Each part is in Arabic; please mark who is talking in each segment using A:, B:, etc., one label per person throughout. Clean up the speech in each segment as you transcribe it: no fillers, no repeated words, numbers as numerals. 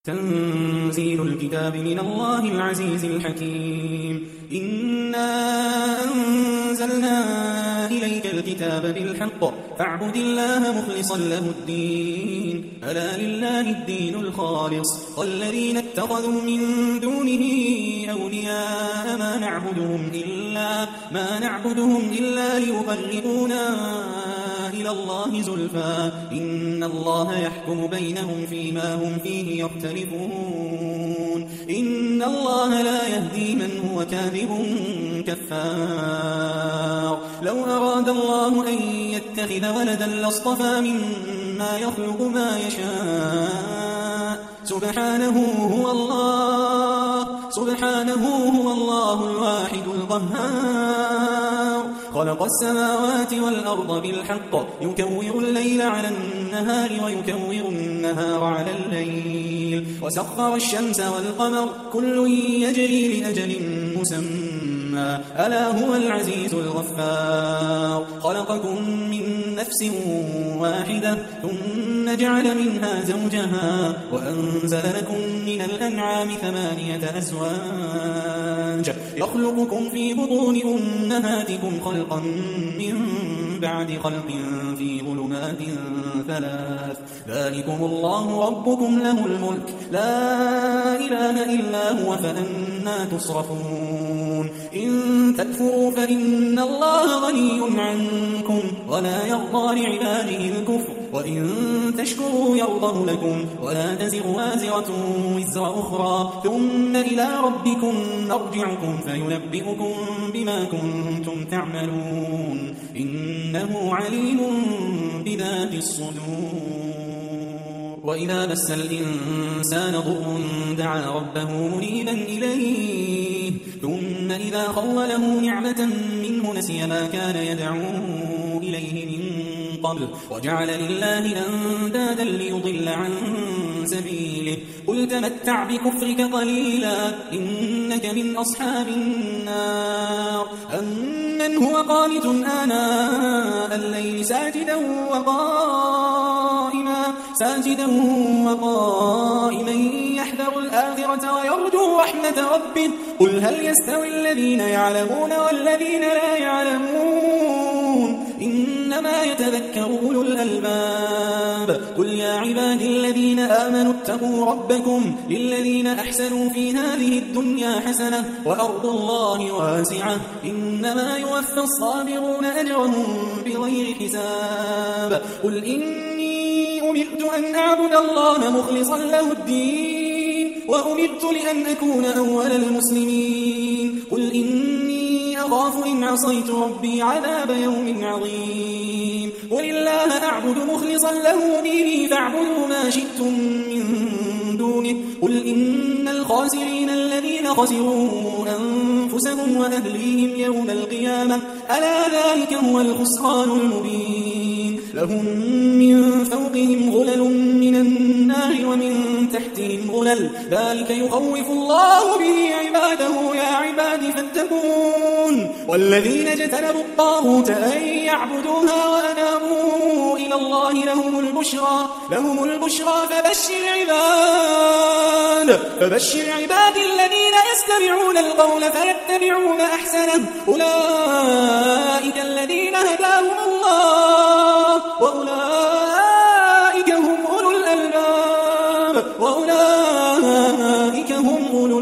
A: تنزيل الكتاب من الله العزيز الحكيم. إنا أنزلنا إليك الكتاب بالحق فاعبد الله مخلصا له الدين ألا لله الدين الخالص والذين اتخذوا من دونه أولياء ما نعبدهم إلا ليقربونا إلى الله زلفى إن الله يحكم بينهم فيما هم فيه يختلفون إن الله لا يهدي من هو كاذب كفار. لو أراد الله أن يتخذ ولدا لاصطفى مما يخلق ما يشاء سبحانه هو الله الواحد القهار. خلق السماوات والأرض بالحق يكور الليل على النهار ويكور النهار على الليل وسخر الشمس والقمر كل يجري لأجل مسمى ألا هو العزيز الغفار. خلقكم من نفس واحدة ثم جعل منها زوجها وأنزل لكم من الأنعام 8 أزواج يخلقكم في بطون أمهاتكم خلقا من بعد خلق في ظلمات 3 ذلكم الله ربكم له الملك لا إله إلا هو فأنا تصرفون. إن تكفروا فإن الله غني عنكم ولا يرضى لعباده الكفر وإن تشكروا يرضه لكم ولا تزر وازرة وزر أخرى ثم إلى ربكم مرجعكم فينبئكم بما كنتم تعملون إنه عليم بذات الصدور. وإذا مس الإنسان ضر دعا ربه منيبا إليه ثم إذا خوله نعمة منه نسي ما كان يدعو إليه من قبل وجعل لله أندادا ليضل عن سبيله قل تمتع بكفرك قليلا إنك من أصحاب النار. أمن هو قانت آناء الليل ساجدا وقائما يحذر الآخرة ويرجو رحمة ربه قل هل يستوي الذين يعلمون والذين لا يعلمون إنما يتذكر أولو الألباب. قل يا عبادي الذين آمنوا اتقوا ربكم للذين أحسنوا في هذه الدنيا حسنة وأرض الله واسعة إنما يوفى الصابرون أجرهم بغير حساب. قل إني أمرت أن أعبد الله مخلصا له الدين وأمرت لأن أكون أول المسلمين. قل إني أخاف إن عصيت ربي عذاب يوم عظيم. قل الله أعبد مخلصا له ديني فاعبدوا ما شئتم من دونه. قل إن الخاسرين الذين خسروا أنفسهم وأهليهم يوم القيامة ألا ذلك هو الخسران المبين. لهم من فوقهم غلل من النار ومن تحتهم غلل ذلك يخوف الله به عباده يا عباد فاتقون. والذين اجتنبوا الطاغوت أن يعبدوها وأنابوا إلى الله لهم البشرى فبشر عباد الذين يستمعون القول فيتبعون أحسنه أولئك الذين هداهم الله وأولئك هم أولو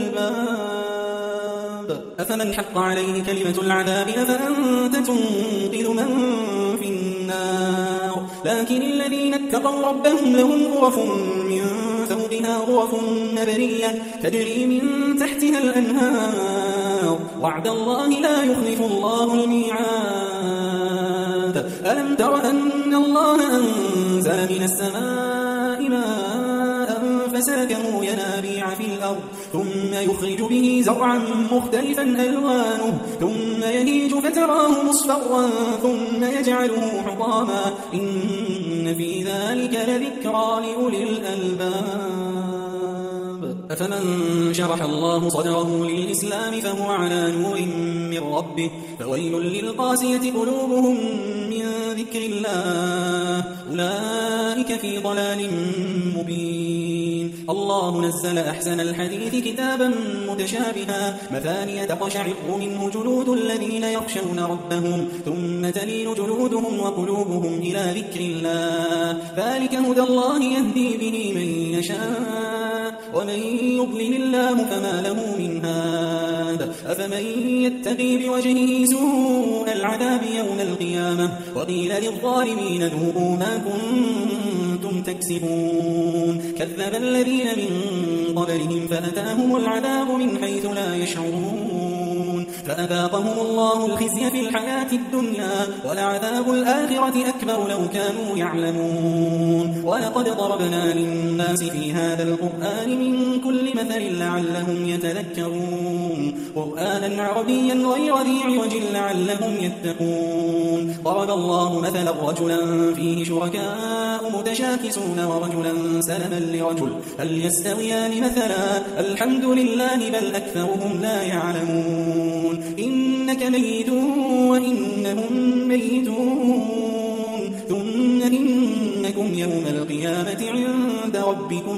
A: الألباب. أفمن حق عليه كلمة العذاب أفأنت تنقذ من في النار. لكن الذين اتقوا ربهم لهم غرف من فوقها غرف مبنية تجري من تحتها الأنهار وعد الله لا يخلف الله الميعاد. ألم تر أن الله أنزل من السماء ماء فسلكه ينابيع في الأرض ثم يخرج به زرعا مختلفا ألوانه ثم يهيج فتراه مصفرا ثم يجعله حطاما إن في ذلك لذكرى لأولي الألباب. أفمن شرح الله صدره للإسلام فهو على نور من ربه فويل للقاسية قلوبهم من ذكر الله أولئك في ضلال مبين. الله نزل أحسن الحديث كتابا متشابها مثانية تقشعر منه جلود الذين يخشون ربهم ثم تلين جلودهم وقلوبهم إلى ذكر الله ذلك هدى الله يهدي به من يشاء ومن يضلل الله فما له من هاد. أفمن يتقي بوجهه سوء العذاب يوم القيامة وقيل للظالمين ذوقوا ما كنتم تكسبون. كذب الذين من قبلهم فأتاهم العذاب من حيث لا يشعرون فأذاقهم الله الخزي في الحياة الدنيا ولعذاب الآخرة أكبر لو كانوا يعلمون. ولقد ضربنا للناس في هذا القرآن من كل مثل لعلهم يتذكرون قرآنا عربيا غير ذي عوج لعلهم يتقون. ضرب الله مثلا رجلا فيه شركاء متشاكسون ورجلا سلما لرجل هل يستويان مثلا الحمد لله بل أكثرهم لا يعلمون. إنك ميت وإنهم ميتون ثم إنكم يوم القيامة عند ربكم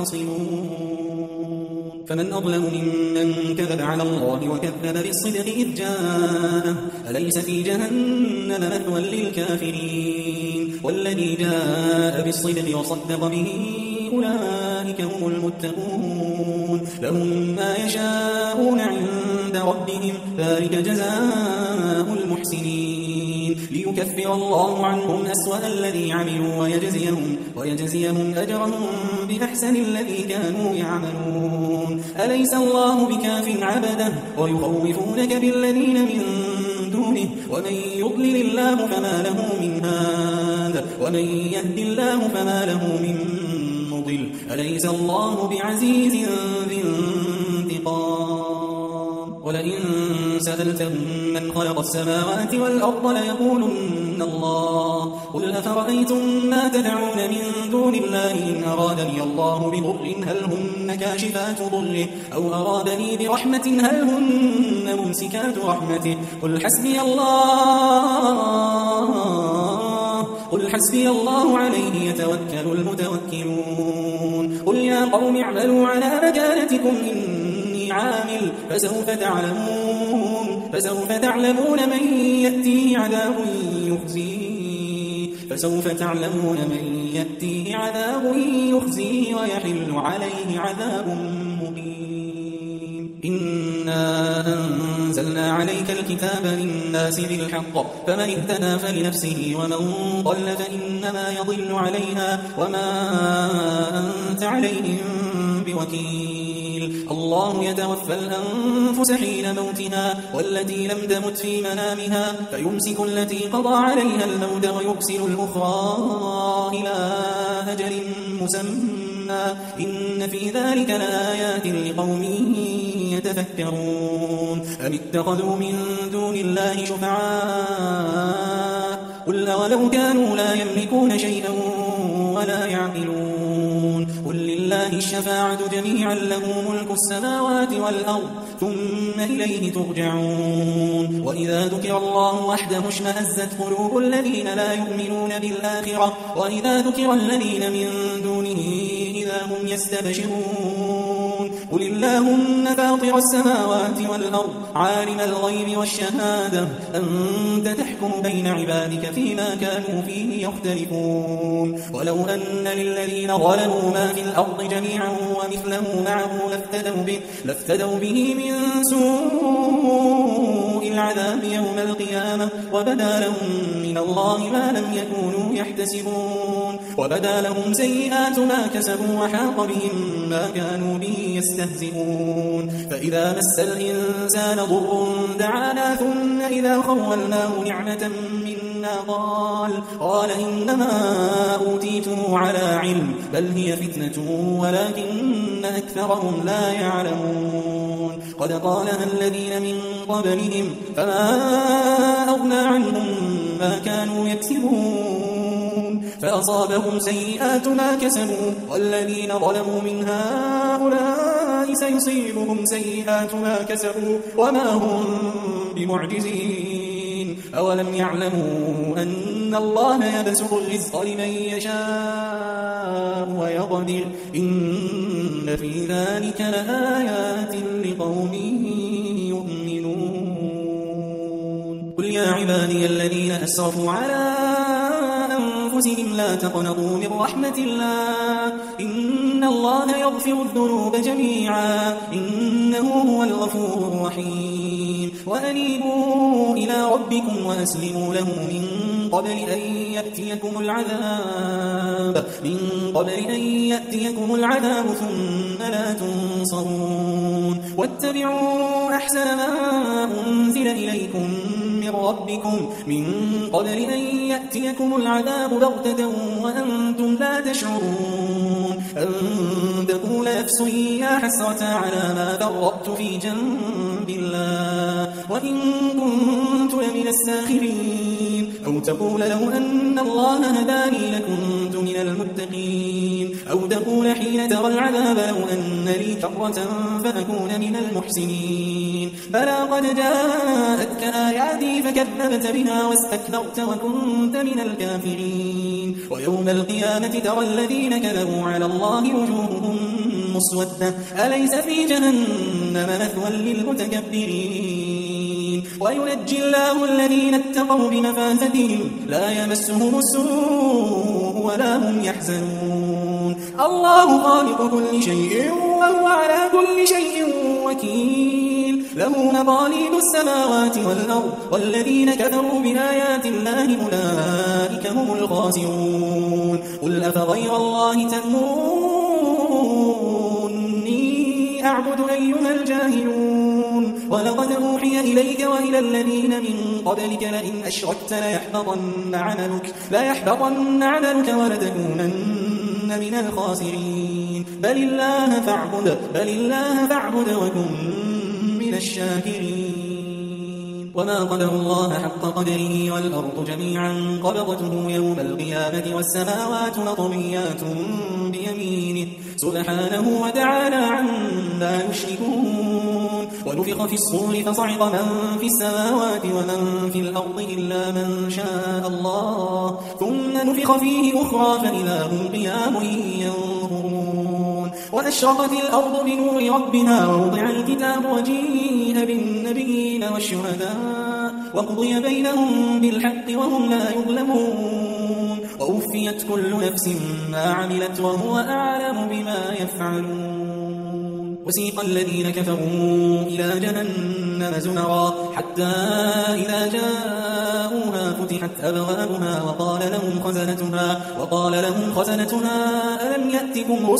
A: تختصمون. فمن أظلم ممن كذب على الله وكذب بالصدق إذ جاءه أليس في جهنم مثوى للكافرين. والذي جاء بالصدق وصدق به أولئك هم المتقون لهم ما يشاءون عند ربهم ذلك جزاء المحسنين ليكفر الله عنهم أسوأ الذي عملوا ويجزيهم أجرهم بأحسن الذي كانوا يعملون. أليس الله بكاف عبده ويخوفونك بالذين من دونه ومن يضلل الله فما له من هاد ومن يهد الله فما له من مضل. أليس الله بعزيز ذي انتقام. ولئن سألتهم من خلق السماوات والأرض ليقولن الله قل أفرأيتم ما تدعون من دون الله إن أرادني الله بضر هل هن كاشفات ضره أو أرادني برحمة هل هن ممسكات رحمته قل حسبي الله عليه يتوكل المتوكلون. قل يا قوم اعملوا على مكانتكم إني عامل فسوف تعلمون من يأتيه عذاب يخزيه ويحل عليه عذاب مقيم. إنا أنزلنا عليك الكتاب للناس بالحق فمن اهتدى فلنفسه ومن ضل فإنما يضل عليها وما أنت عليهم بوكيل. الله يتوفى الأنفس حين موتها والتي لم تمت في منامها فيمسك التي قضى عليها الموت ويرسل الأخرى إلى أجل مسمى إن في ذلك لآيات لقوم يتفكرون. أم اتخذوا من دون الله شفعاء قل ولو كانوا لا يملكون شيئا ولا يعقلون. قل لله الشفاعة جميعا له ملك السماوات والأرض ثم إليه ترجعون. وإذا ذكر الله وحده اشمأزت قلوب الذين لا يؤمنون بالآخرة وإذا ذكر الذين من دونه إذا هم يستبشرون. قل اللهم فاطر السماوات والأرض عالم الغيب والشهادة أنت تحكم بين عبادك فيما كانوا فيه يختلفون. ولو أن للذين ظلموا ما في الأرض جميعا ومثله معه لافتدوا به من سوء العذاب يوم القيامة وبدا لهم من الله ما لم يكونوا يحتسبون. وبدا لهم سيئات ما كسبوا وحاق بهم ما كانوا به يستهزئون. فإذا مس الإنسان ضر دعانا ثم إذا خولناه نعمة منا قال إنما أوتيته على علم بل هي فتنة ولكن أكثرهم لا يعلمون. قد قالها الذين من قبلهم فما أغنى عنهم ما كانوا يكسبون فأصابهم سيئات ما كسبوا والذين ظلموا من هؤلاء سيصيبهم سيئات ما كسبوا وما هم بمعجزين. أولم يعلموا أن إن الله يبسط الرزق لمن يشاء ويقدر إن في ذلك لآيات لقوم يؤمنون قل يا عبادي الذين أسرفوا على أنفسهم لا تقنطوا من رحمة الله إن الله يغفر الذنوب جميعا إنه هو الغفور الرحيم وأنيبوا إلى ربكم وأسلموا له من قبل أن يأتيكم العذاب ثم لا تنصرون واتبعوا أحسن ما أنزل إليكم من ربكم من قبل أن يأتيكم العذاب بغتة وأنتم لا تشعرون أن تقول نفس يا حسرة على ما فرطت في جنب الله وإن كنت لمن الساخرين أو تقول لو أن الله هداني لكنت من المتقين أو تقول حين ترى العذاب لو أن لي كرة فأكون من المحسنين بلى قد جاءتك آياتي فكذبت بها واستكبرت وكنت من الكافرين ويوم القيامة ترى الذين كذبوا على الله وجوههم مسودة أليس في جهنم مثوى للمتكبرين وينجي الله الذين اتقوا بمفازتهم لا يمسهم السوء ولا هم يحزنون الله خالق كل شيء وهو على كل شيء وكيل له مقاليد السماوات والأرض والذين كفروا بآيات الله أولئك هم الخاسرون قل أفغير الله تأمروني أعبد أيها الجاهلون ولقد أوحي إليك وإلى الذين من قبلك لئن أشركت ليحبطن عملك ولتكونن من الخاسرين بل الله فاعبد وكن من الشاكرين وما قدر الله حق قدره والأرض جميعا قبضته يوم القيامة والسماوات مطويات بيمينه سبحانه وتعالى عما يشركون ونفخ في الصور فصعق من في السماوات ومن في الأرض إلا من شاء الله ثم نفخ فيه أخرى فإذا هم قيام ينظرون وأشرقت الأرض بنور ربها ووضع الكتاب وجيء بالنبيين والشهداء وقضي بينهم بالحق وهم لا يظلمون ووفيت كل نفس ما عملت وهو أعلم بما يفعلون وسيق الذين كفروا إلى جهنم زمرا حتى إذا جاءوها فتحت أبوابها وقال لهم خزنتها ألم يأتكم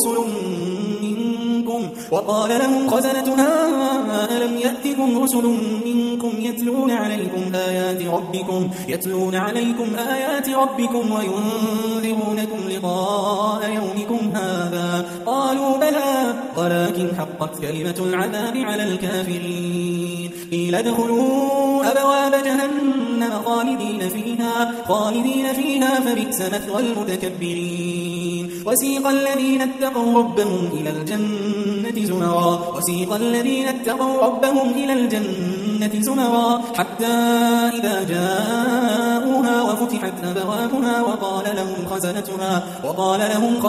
A: رسل منكم يتلون عليكم آيات ربكم وينذرونكم لقاء يومكم هذا قالوا بلى ولكن حقت كلمة العذاب على الكافرين قيل ادخلوا أبواب جهنم خالدين فيها فبئس مثوى المتكبرين وسيق الذين اتقوا ربهم إلى الجنة زمرا حتى إذا جاءوها وفتحت أبوابها وقال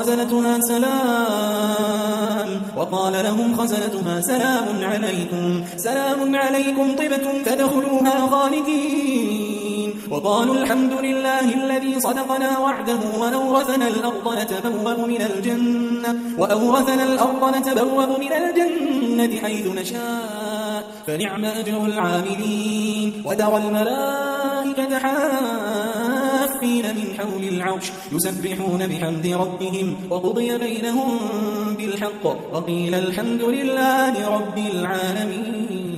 A: لهم خزنتها سلام عليكم طبتم فادخلوها خالدين وقالوا الحمد لله الذي صدقنا وعده وأورثنا الأرض نتبوأ من الجنة حيث نشاء فنعم أجر العاملين وترى الملائكة حافين من حول العرش يسبحون بحمد ربهم وقضي بينهم بالحق وقيل الحمد لله رب العالمين.